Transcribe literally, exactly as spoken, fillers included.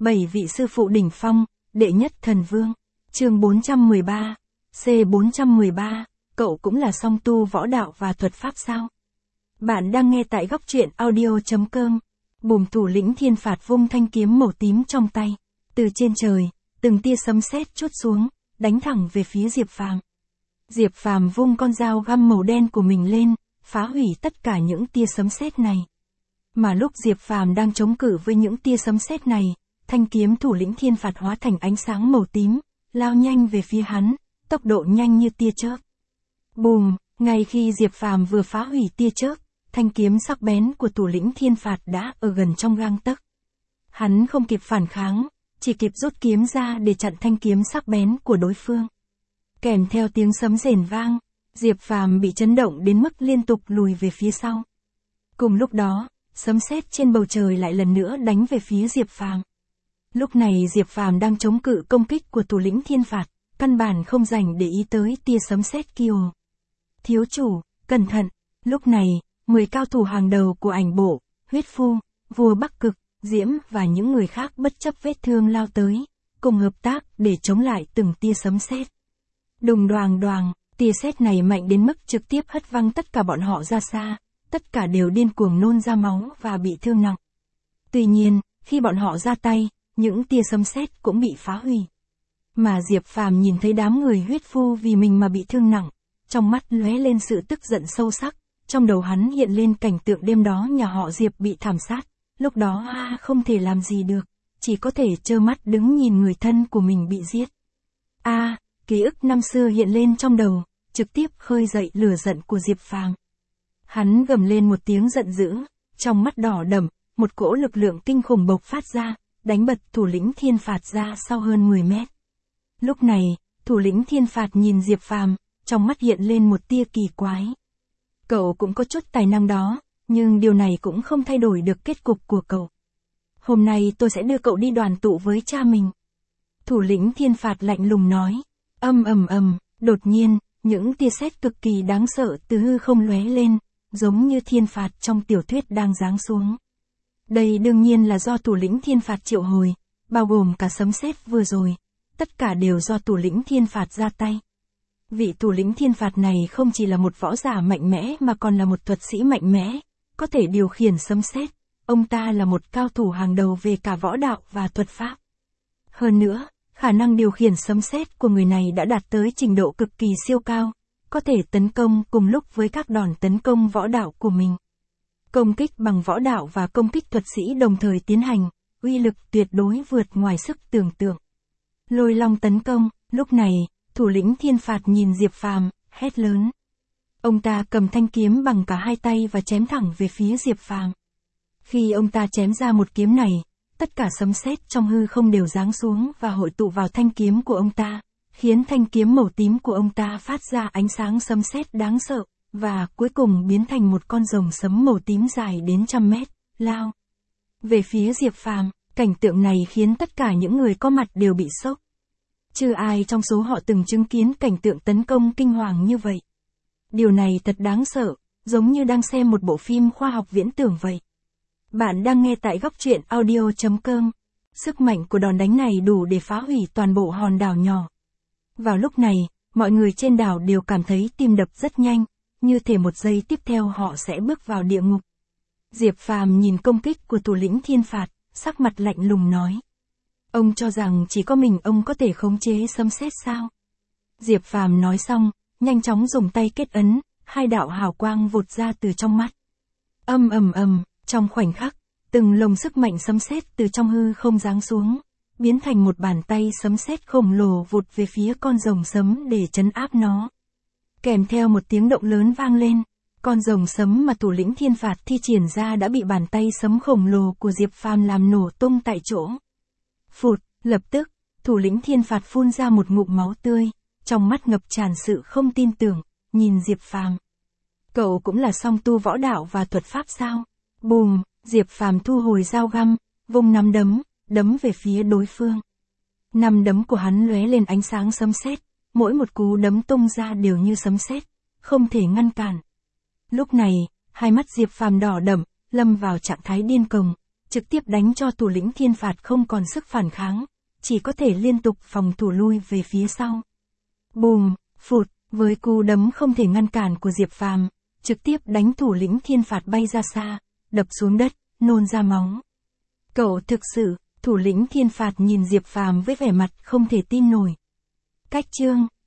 Bảy vị sư phụ đỉnh phong, đệ nhất thần vương. Chương bốn trăm mười ba. C bốn trăm mười ba, cậu cũng là song tu võ đạo và thuật pháp sao? Bạn đang nghe tại góc truyện audio.com. Bùm, thủ lĩnh thiên phạt vung thanh kiếm màu tím trong tay. Từ trên trời, từng tia sấm sét trút xuống, đánh thẳng về phía Diệp Phàm. Diệp Phàm vung con dao găm màu đen của mình lên, phá hủy tất cả những tia sấm sét này. Mà lúc Diệp Phàm đang chống cự với những tia sấm sét này, thanh kiếm thủ lĩnh thiên phạt hóa thành ánh sáng màu tím, lao nhanh về phía hắn, tốc độ nhanh như tia chớp. Bùm, ngay khi Diệp Phàm vừa phá hủy tia chớp, thanh kiếm sắc bén của thủ lĩnh thiên phạt đã ở gần trong gang tấc. Hắn không kịp phản kháng, chỉ kịp rút kiếm ra để chặn thanh kiếm sắc bén của đối phương. Kèm theo tiếng sấm rền vang, Diệp Phàm bị chấn động đến mức liên tục lùi về phía sau. Cùng lúc đó, sấm sét trên bầu trời lại lần nữa đánh về phía Diệp Phàm. Lúc này Diệp Phàm đang chống cự công kích của thủ lĩnh thiên phạt, căn bản không dành để ý tới tia sấm sét kia. Thiếu chủ, cẩn thận, lúc này, mười cao thủ hàng đầu của ảnh bộ, huyết phu, vua Bắc Cực, Diễm và những người khác bất chấp vết thương lao tới, cùng hợp tác để chống lại từng tia sấm sét. Đùng đoàng đoàng, tia sét này mạnh đến mức trực tiếp hất văng tất cả bọn họ ra xa, tất cả đều điên cuồng nôn ra máu và bị thương nặng. Tuy nhiên, khi bọn họ ra tay, những tia sấm sét cũng bị phá hủy. Mà Diệp Phàm nhìn thấy đám người huyết phu vì mình mà bị thương nặng, trong mắt lóe lên sự tức giận sâu sắc, trong đầu hắn hiện lên cảnh tượng đêm đó nhà họ Diệp bị thảm sát, lúc đó a không thể làm gì được, chỉ có thể trơ mắt đứng nhìn người thân của mình bị giết. A, ký ức năm xưa hiện lên trong đầu, trực tiếp khơi dậy lửa giận của Diệp Phàm. Hắn gầm lên một tiếng giận dữ, trong mắt đỏ đậm, một cỗ lực lượng kinh khủng bộc phát ra, đánh bật thủ lĩnh thiên phạt ra sau hơn mười mét. Lúc này, thủ lĩnh thiên phạt nhìn Diệp Phàm, trong mắt hiện lên một tia kỳ quái. Cậu cũng có chút tài năng đó, nhưng điều này cũng không thay đổi được kết cục của cậu. Hôm nay tôi sẽ đưa cậu đi đoàn tụ với cha mình. Thủ lĩnh thiên phạt lạnh lùng nói. Ầm ầm ầm, đột nhiên, những tia sét cực kỳ đáng sợ từ hư không lóe lên, giống như thiên phạt trong tiểu thuyết đang giáng xuống. Đây đương nhiên là do thủ lĩnh thiên phạt triệu hồi, bao gồm cả sấm sét vừa rồi. Tất cả đều do thủ lĩnh thiên phạt ra tay. Vị thủ lĩnh thiên phạt này không chỉ là một võ giả mạnh mẽ mà còn là một thuật sĩ mạnh mẽ, có thể điều khiển sấm sét. Ông ta là một cao thủ hàng đầu về cả võ đạo và thuật pháp. Hơn nữa, khả năng điều khiển sấm sét của người này đã đạt tới trình độ cực kỳ siêu cao, có thể tấn công cùng lúc với các đòn tấn công võ đạo của mình. Công kích bằng võ đạo và công kích thuật sĩ đồng thời tiến hành, uy lực tuyệt đối vượt ngoài sức tưởng tượng. Lôi long tấn công, lúc này, thủ lĩnh thiên phạt nhìn Diệp Phàm, hét lớn. Ông ta cầm thanh kiếm bằng cả hai tay và chém thẳng về phía Diệp Phàm. Khi ông ta chém ra một kiếm này, tất cả sấm sét trong hư không đều giáng xuống và hội tụ vào thanh kiếm của ông ta, khiến thanh kiếm màu tím của ông ta phát ra ánh sáng sấm sét đáng sợ, và cuối cùng biến thành một con rồng sấm màu tím dài đến trăm mét, lao về phía Diệp Phàm. Cảnh tượng này khiến tất cả những người có mặt đều bị sốc. Chưa ai trong số họ từng chứng kiến cảnh tượng tấn công kinh hoàng như vậy. Điều này thật đáng sợ, giống như đang xem một bộ phim khoa học viễn tưởng vậy. Bạn đang nghe tại góc truyện audio.com. Sức mạnh của đòn đánh này đủ để phá hủy toàn bộ hòn đảo nhỏ. Vào lúc này, mọi người trên đảo đều cảm thấy tim đập rất nhanh, như thể một giây tiếp theo họ sẽ bước vào địa ngục. Diệp Phàm nhìn công kích của thủ lĩnh thiên phạt, sắc mặt lạnh lùng nói. Ông cho rằng chỉ có mình ông có thể khống chế sấm sét sao? Diệp Phàm nói xong, nhanh chóng dùng tay kết ấn, hai đạo hào quang vụt ra từ trong mắt. Âm ầm ầm, trong khoảnh khắc, từng lồng sức mạnh sấm sét từ trong hư không giáng xuống, biến thành một bàn tay sấm sét khổng lồ vụt về phía con rồng sấm để trấn áp nó. Kèm theo một tiếng động lớn vang lên, con rồng sấm mà thủ lĩnh thiên phạt thi triển ra đã bị bàn tay sấm khổng lồ của Diệp Phàm làm nổ tung tại chỗ. Phụt, lập tức, thủ lĩnh thiên phạt phun ra một ngụm máu tươi, trong mắt ngập tràn sự không tin tưởng, nhìn Diệp Phàm. Cậu cũng là song tu võ đạo và thuật pháp sao? Bùm, Diệp Phàm thu hồi dao găm, vung nắm đấm, đấm về phía đối phương. Nắm đấm của hắn lóe lên ánh sáng sấm sét, mỗi một cú đấm tung ra đều như sấm sét, không thể ngăn cản. Lúc này, hai mắt Diệp Phàm đỏ đậm, lâm vào trạng thái điên cuồng, trực tiếp đánh cho thủ lĩnh thiên phạt không còn sức phản kháng, chỉ có thể liên tục phòng thủ lui về phía sau. Bùm, phụt, với cú đấm không thể ngăn cản của Diệp Phàm, trực tiếp đánh thủ lĩnh thiên phạt bay ra xa, đập xuống đất, nôn ra máu. Cậu thực sự, thủ lĩnh thiên phạt nhìn Diệp Phàm với vẻ mặt không thể tin nổi. Cách chương